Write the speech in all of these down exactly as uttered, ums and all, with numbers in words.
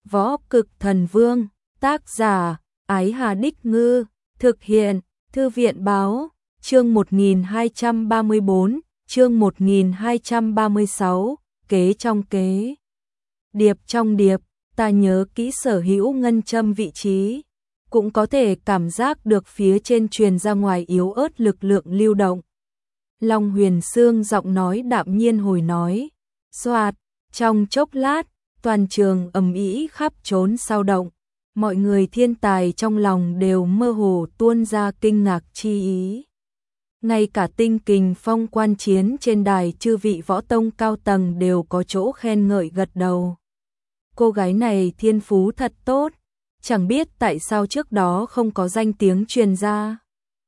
Võ Cực Thần Vương, tác giả, Ái Hà Đích Ngư, thực hiện, Thư viện Báo, chương một nghìn hai trăm ba mươi bốn, chương một nghìn hai trăm ba mươi sáu, kế trong kế. Điệp trong điệp, ta nhớ kỹ sở hữu ngân châm vị trí, cũng có thể cảm giác được phía trên truyền ra ngoài yếu ớt lực lượng lưu động. Long Huyền Sương giọng nói đạm nhiên hồi nói, xoạt, trong chốc lát, toàn trường ầm ĩ khắp trốn sao động, mọi người thiên tài trong lòng đều mơ hồ tuôn ra kinh ngạc chi ý. Ngay cả Tinh Kình Phong quan chiến trên đài chư vị võ tông cao tầng đều có chỗ khen ngợi gật đầu. Cô gái này thiên phú thật tốt, chẳng biết tại sao trước đó không có danh tiếng truyền ra.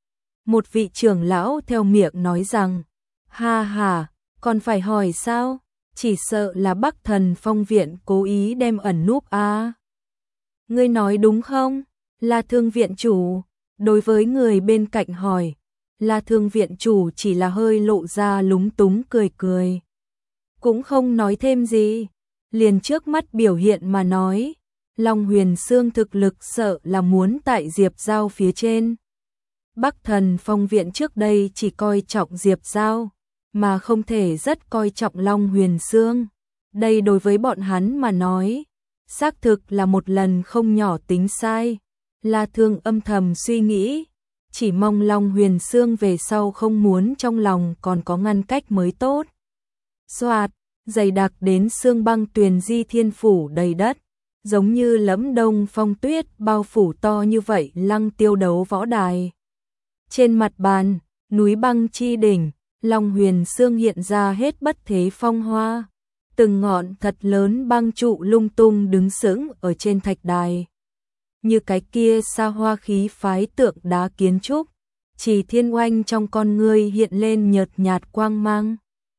Một vị trưởng lão theo miệng nói rằng, ha ha, còn phải hỏi sao, chỉ sợ là Bắc Thần Phong viện cố ý đem ẩn núp à. Ngươi nói đúng không? Là Thương viện chủ, đối với người bên cạnh hỏi, là Thương viện chủ chỉ là hơi lộ ra lúng túng cười cười. Cũng không nói thêm gì, liền trước mắt biểu hiện mà nói, Long Huyền Sương thực lực sợ là muốn tại Diệp Giao phía trên. Bắc Thần Phong viện trước đây chỉ coi trọng Diệp Giao, mà không thể rất coi trọng Long Huyền Sương. Đây đối với bọn hắn mà nói, xác thực là một lần không nhỏ tính sai. La Thương âm thầm suy nghĩ, chỉ mong Long Huyền Sương về sau không muốn trong lòng còn có ngăn cách mới tốt. Xoạt, dày đặc đến xương băng tuyền di thiên phủ đầy đất, giống như lẫm đông phong tuyết bao phủ to như vậy Lăng Tiêu đấu võ đài. Trên mặt bàn, núi băng chi đỉnh, Long Huyền Sương hiện ra hết bất thế phong hoa, từng ngọn thật lớn băng trụ lung tung đứng sững ở trên thạch đài. Như cái kia xa hoa khí phái tượng đá kiến trúc, Chỉ Thiên Oanh trong con ngươi hiện lên nhợt nhạt quang mang.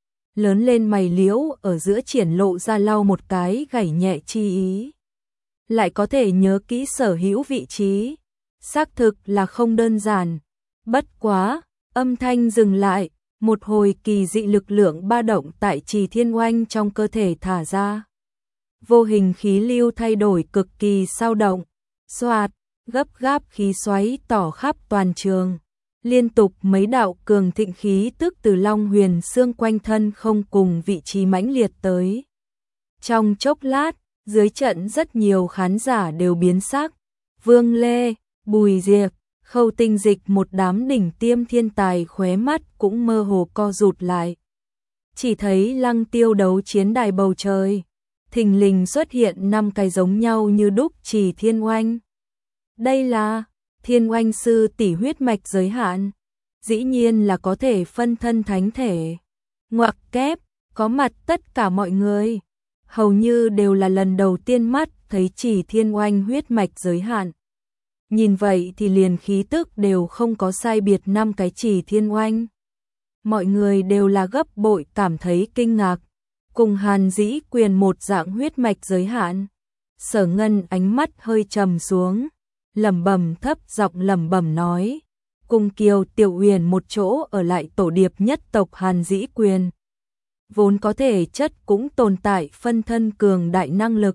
Lớn lên mày liễu ở giữa triển lộ ra lau một cái gảy nhẹ chi ý. Lại có thể nhớ kỹ sở hữu vị trí, xác thực là không đơn giản. Bất quá, âm thanh dừng lại, một hồi kỳ dị lực lượng ba động tại Trì Thiên Oanh trong cơ thể thả ra. Vô hình khí lưu thay đổi cực kỳ sao động, xoạt, gấp gáp khí xoáy tỏ khắp toàn trường. Liên tục mấy đạo cường thịnh khí tức từ Long Huyền Sương quanh thân không cùng vị trí mãnh liệt tới. Trong chốc lát, dưới trận rất nhiều khán giả đều biến sắc. Vương Lê, Bùi Diệp, Khâu Tinh Dịch một đám đỉnh tiêm thiên tài khóe mắt cũng mơ hồ co rụt lại. Chỉ thấy Lăng Tiêu đấu chiến đài bầu trời, thình lình xuất hiện năm cái giống nhau như đúc Trì Thiên Oanh. Đây là Thiên Oanh sư tỷ huyết mạch giới hạn, dĩ nhiên là có thể phân thân thánh thể. Ngoặc kép, có mặt tất cả mọi người, hầu như đều là lần đầu tiên mắt thấy Trì Thiên Oanh huyết mạch giới hạn. Nhìn vậy thì liền khí tức đều không có sai biệt năm cái Trì Thiên Oanh. Mọi người đều là gấp bội cảm thấy kinh ngạc, cùng Hàn Dĩ Quyền một dạng huyết mạch giới hạn. Sở Ngân ánh mắt hơi trầm xuống, lẩm bẩm thấp giọng lẩm bẩm nói, cùng Kiều Tiểu Uyển một chỗ ở lại tổ điệp nhất tộc Hàn Dĩ Quyền. Vốn có thể chất cũng tồn tại phân thân cường đại năng lực.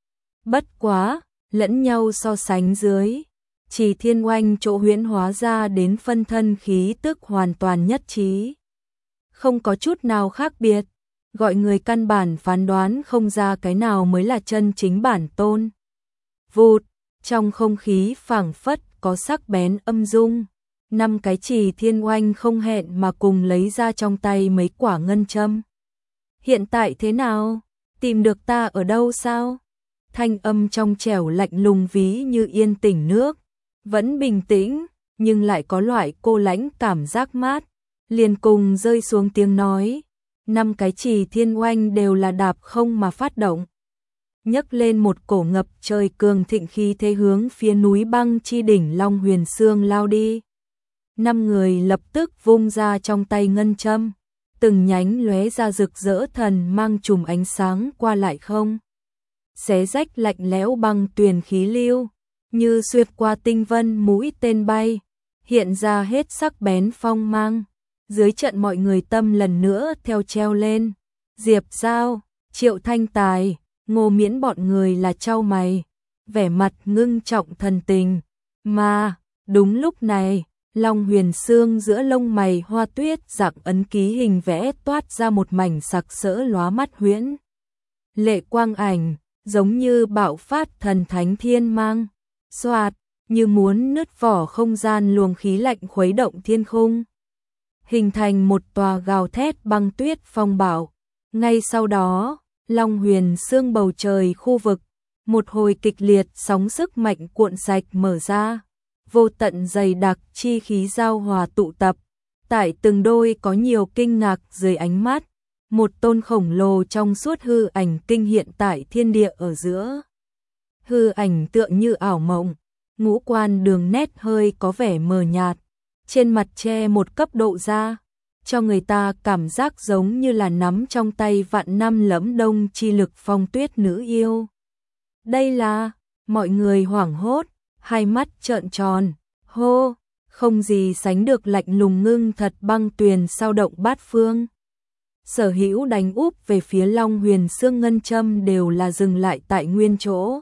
Bất quá, lẫn nhau so sánh dưới, Trì Thiên Oanh chỗ huyễn hóa ra đến phân thân khí tức hoàn toàn nhất trí. Không có chút nào khác biệt, gọi người căn bản phán đoán không ra cái nào mới là chân chính bản tôn. Vụt, trong không khí phảng phất có sắc bén âm dung, năm cái Trì Thiên Oanh không hẹn mà cùng lấy ra trong tay mấy quả ngân châm. Hiện tại thế nào? Tìm được ta ở đâu sao? Thanh âm trong trẻo lạnh lùng ví như yên tĩnh nước, vẫn bình tĩnh, nhưng lại có loại cô lãnh cảm giác mát, liền cùng rơi xuống tiếng nói. Năm cái Trì Thiên Oanh đều là đạp không mà phát động, nhấc lên một cổ ngập trời cường thịnh khí thế hướng phía núi băng chi đỉnh Long Huyền Sương lao đi. Năm người lập tức vung ra trong tay ngân châm, từng nhánh lóe ra rực rỡ thần mang chùm ánh sáng qua lại không. Xé rách lạnh lẽo băng tuyền khí lưu, như xuyên qua tinh vân mũi tên bay, hiện ra hết sắc bén phong mang. Dưới trận mọi người tâm lần nữa theo treo lên. Diệp Giao, Triệu Thanh Tài, Ngô Miễn bọn người là chau mày, vẻ mặt ngưng trọng thần tình, mà đúng lúc này, Long Huyền Xương giữa lông mày hoa tuyết dạng ấn ký hình vẽ toát ra một mảnh sặc sỡ lóa mắt huyễn. Lệ quang ảnh, giống như bạo phát thần thánh thiên mang, xoạt, như muốn nứt vỏ không gian luồng khí lạnh khuấy động thiên khung. Hình thành một tòa gào thét băng tuyết phong bạo. Ngay sau đó, Long Huyền Xương bầu trời khu vực, một hồi kịch liệt sóng sức mạnh cuộn sạch mở ra. Vô tận dày đặc chi khí giao hòa tụ tập, tại từng đôi có nhiều kinh ngạc dưới ánh mắt, một tôn khổng lồ trong suốt hư ảnh kinh hiện tại thiên địa ở giữa. Hư ảnh tựa như ảo mộng, ngũ quan đường nét hơi có vẻ mờ nhạt, trên mặt che một cấp độ da, cho người ta cảm giác giống như là nắm trong tay vạn năm lẫm đông chi lực phong tuyết nữ yêu. Đây là, mọi người hoảng hốt, hai mắt trợn tròn, hô, không gì sánh được lạnh lùng ngưng thật băng tuyền sao động bát phương. Sở hữu đánh úp về phía Long Huyền Xương ngân châm đều là dừng lại tại nguyên chỗ.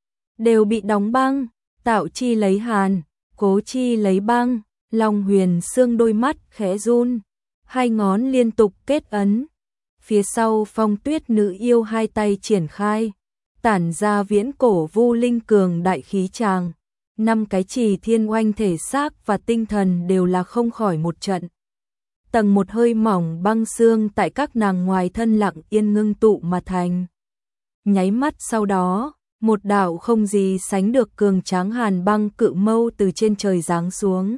Đều bị đóng băng, Tạo Chi lấy hàn, Cố Chi lấy băng, Long Huyền Xương đôi mắt khẽ run, hai ngón liên tục kết ấn. Phía sau phong tuyết nữ yêu hai tay triển khai, tản ra viễn cổ vu linh cường đại khí tràng. Năm cái trì thiên oanh thể xác và tinh thần đều là không khỏi một trận. Tầng một hơi mỏng băng xương tại các nàng ngoài thân lặng yên ngưng tụ mà thành. Nháy mắt sau đó, một đạo không gì sánh được cường tráng hàn băng cự mâu từ trên trời giáng xuống.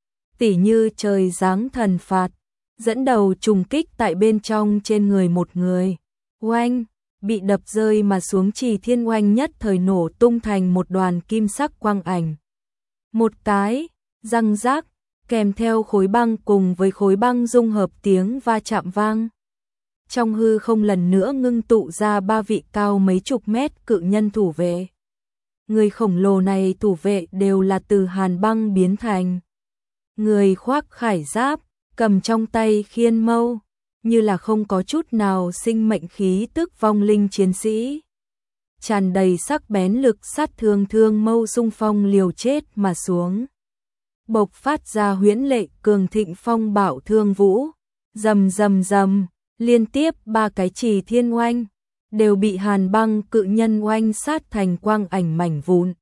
Tỉ như trời giáng thần phạt, dẫn đầu trùng kích tại bên trong trên người một người. Oanh, bị đập rơi mà xuống trì thiên oanh nhất thời nổ tung thành một đoàn kim sắc quang ảnh. Một cái, răng rác, kèm theo khối băng cùng với khối băng dung hợp tiếng va chạm vang. Trong hư không lần nữa ngưng tụ ra ba vị cao mấy chục mét cự nhân thủ vệ. Người khổng lồ này thủ vệ đều là từ hàn băng biến thành. Người khoác khải giáp, cầm trong tay khiên mâu, như là không có chút nào sinh mệnh khí tức vong linh chiến sĩ. Tràn đầy sắc bén lực sát thương thương mâu xung phong liều chết mà xuống. Bộc phát ra huyễn lệ cường thịnh phong bạo thương vũ, rầm rầm rầm, liên tiếp ba cái trì thiên oanh, đều bị hàn băng cự nhân oanh sát thành quang ảnh mảnh vụn.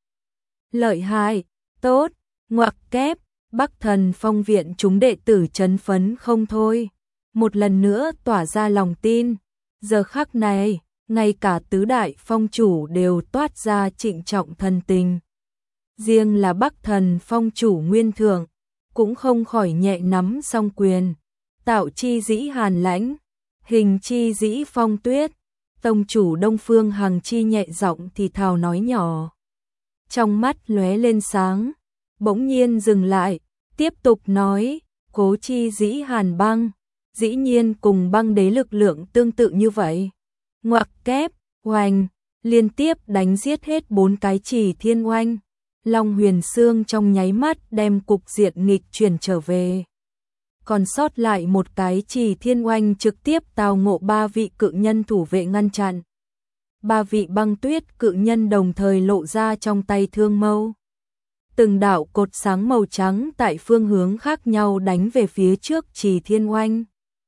Lợi hại, tốt, ngoặc kép, Bắc Thần Phong viện chúng đệ tử chấn phấn không thôi. Một lần nữa tỏa ra lòng tin, giờ khắc này, ngay cả tứ đại phong chủ đều toát ra trịnh trọng thần tình. Riêng là Bắc Thần Phong chủ Nguyên Thượng, cũng không khỏi nhẹ nắm song quyền. Tạo Chi dĩ hàn lãnh, Hình Chi dĩ phong tuyết, tông chủ Đông Phương Hằng Chi nhẹ giọng thì thào nói nhỏ. Trong mắt lóe lên sáng, bỗng nhiên dừng lại, tiếp tục nói, Cố Chi dĩ hàn băng, dĩ nhiên cùng băng đế lực lượng tương tự như vậy. Ngoặc kép, oanh, liên tiếp đánh giết hết bốn cái trì thiên oanh. Long Huyền Xương trong nháy mắt đem cục diện nghịch chuyển trở về. Còn sót lại một cái trì thiên oanh trực tiếp tào ngộ ba vị cự nhân thủ vệ ngăn chặn. Ba vị băng tuyết cự nhân đồng thời lộ ra trong tay thương mâu. Từng đạo cột sáng màu trắng tại phương hướng khác nhau đánh về phía trước trì thiên oanh.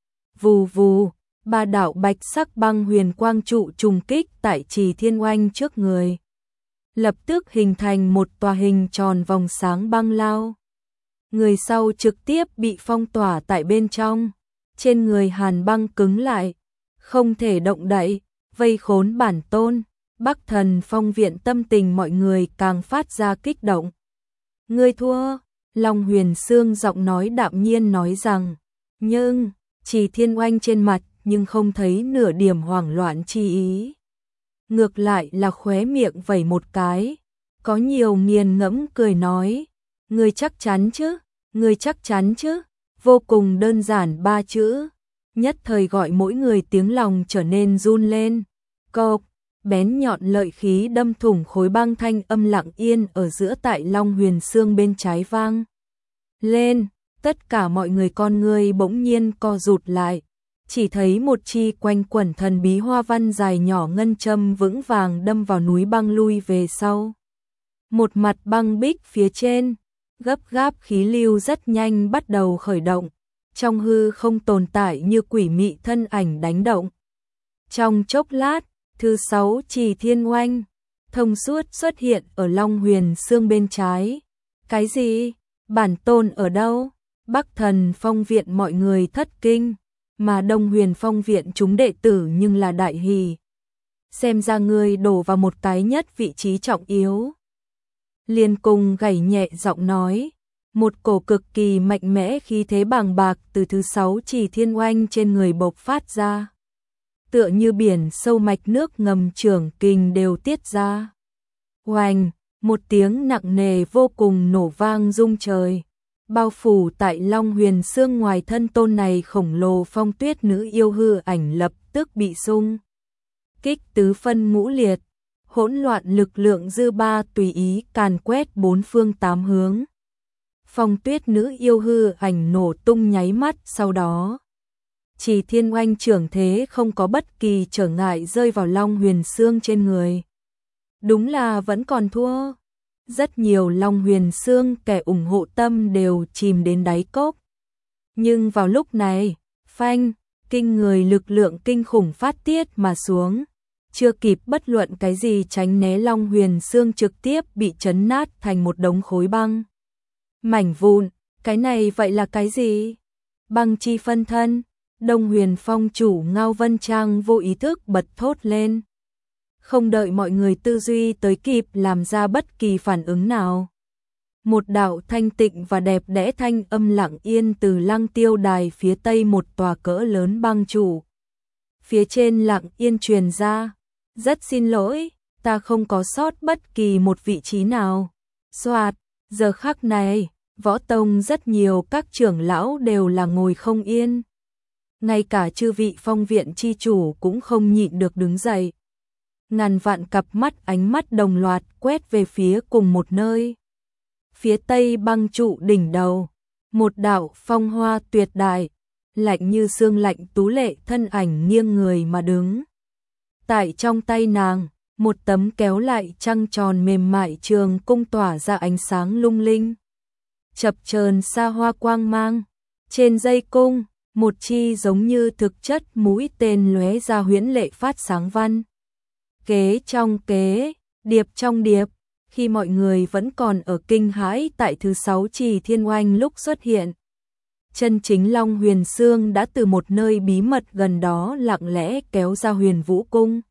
Vù vù, ba đạo bạch sắc băng huyền quang trụ trùng kích tại trì thiên oanh trước người. Lập tức hình thành một tòa hình tròn vòng sáng băng lao. Người sau trực tiếp bị phong tỏa tại bên trong. Trên người hàn băng cứng lại, không thể động đậy, vây khốn bản tôn. Bắc Thần Phong viện tâm tình mọi người càng phát ra kích động. Ngươi thua, Long Huyền Xương giọng nói đạm nhiên nói rằng, nhưng, Trì thiên oanh trên mặt nhưng không thấy nửa điểm hoảng loạn chi ý. Ngược lại là khóe miệng vẩy một cái, có nhiều nghiền ngẫm cười nói, ngươi chắc chắn chứ, ngươi chắc chắn chứ, vô cùng đơn giản ba chữ, nhất thời gọi mỗi người tiếng lòng trở nên run lên. Cộp, bén nhọn lợi khí đâm thủng khối băng thanh âm lặng yên ở giữa tại Long Huyền Xương bên trái vang lên, tất cả mọi người con ngươi bỗng nhiên co rụt lại. chỉ thấy một chi quanh quẩn thần bí hoa văn dài nhỏ ngân châm vững vàng đâm vào núi băng lui về sau. Một mặt băng bích phía trên, gấp gáp khí lưu rất nhanh bắt đầu khởi động, trong hư không tồn tại như quỷ mị thân ảnh đánh động. Trong chốc lát, thứ sáu Trì Thiên Oanh thông suốt xuất hiện ở Long Huyền Xương bên trái. Cái gì? Bản tôn ở đâu? Bắc Thần Phong viện mọi người thất kinh, mà Đông Huyền Phong viện chúng đệ tử nhưng là đại hỉ. Xem ra ngươi đổ vào một cái nhất vị trí trọng yếu. Liên Cung gảy nhẹ giọng nói, một cổ cực kỳ mạnh mẽ khí thế bàng bạc từ thứ sáu Trì Thiên Oanh trên người bộc phát ra. Tựa như biển sâu mạch nước ngầm trưởng kình đều tiết ra. Oanh, một tiếng nặng nề vô cùng nổ vang rung trời, bao phủ tại Long Huyền Xương ngoài thân tôn này khổng lồ phong tuyết nữ yêu hư ảnh lập tức bị xung kích tứ phân ngũ liệt, hỗn loạn lực lượng dư ba tùy ý càn quét bốn phương tám hướng. Phong tuyết nữ yêu hư ảnh nổ tung nháy mắt sau đó. Trì Thiên Oanh trưởng thế không có bất kỳ trở ngại rơi vào Long Huyền Xương trên người. Đúng là vẫn còn thua. Rất nhiều Long Huyền Xương kẻ ủng hộ tâm đều chìm đến đáy cốc. Nhưng vào lúc này, phanh, kinh người lực lượng kinh khủng phát tiết mà xuống. Chưa kịp bất luận cái gì tránh né, Long Huyền Xương trực tiếp bị chấn nát thành một đống khối băng. Mảnh vụn, cái này vậy là cái gì? Băng chi phân thân. Đông Huyền Phong chủ Ngao Vân Trang vô ý thức bật thốt lên. Không đợi mọi người tư duy tới kịp làm ra bất kỳ phản ứng nào. Một đạo thanh tịnh và đẹp đẽ thanh âm lặng yên từ Lăng Tiêu Đài phía tây một tòa cỡ lớn băng trụ. Phía trên lặng yên truyền ra. Rất xin lỗi, ta không có sót bất kỳ một vị trí nào. Soạt, giờ khắc này, võ tông rất nhiều các trưởng lão đều là ngồi không yên. Ngay cả chư vị phong viện chi chủ cũng không nhịn được đứng dậy. Ngàn vạn cặp mắt ánh mắt đồng loạt quét về phía cùng một nơi. Phía tây băng trụ đỉnh đầu, một đạo phong hoa tuyệt đại, lạnh như xương lạnh tú lệ thân ảnh nghiêng người mà đứng. Tại trong tay nàng, một tấm kéo lại trăng tròn mềm mại trường cung tỏa ra ánh sáng lung linh. Chập chờn xa hoa quang mang, trên dây cung, một chi giống như thực chất mũi tên lóe ra huyễn lệ phát sáng văn. Kế trong kế, điệp trong điệp, khi mọi người vẫn còn ở kinh hãi tại thứ sáu Trì Thiên Oanh lúc xuất hiện. Chân chính Long Huyền Xương đã từ một nơi bí mật gần đó lặng lẽ kéo ra Huyền Vũ Cung.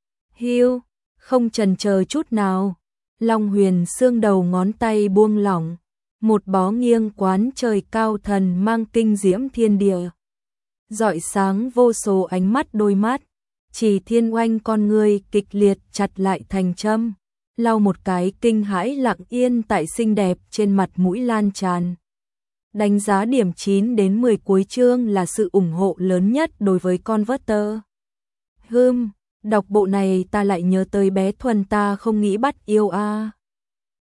Hiu, không chần chờ chút nào, Long Huyền Xương đầu ngón tay buông lỏng, một bó nghiêng quán trời cao thần mang kinh diễm thiên địa. Rọi sáng vô số ánh mắt đôi mắt, Trì Thiên Oanh con người kịch liệt chặt lại thành châm, lau một cái kinh hãi lặng yên tại xinh đẹp trên mặt mũi lan tràn. Đánh giá điểm chín đến mười cuối chương là sự ủng hộ lớn nhất đối với Converter. Hừm, đọc bộ này ta lại nhớ tới bé Thuần ta không nghĩ bắt yêu a. À.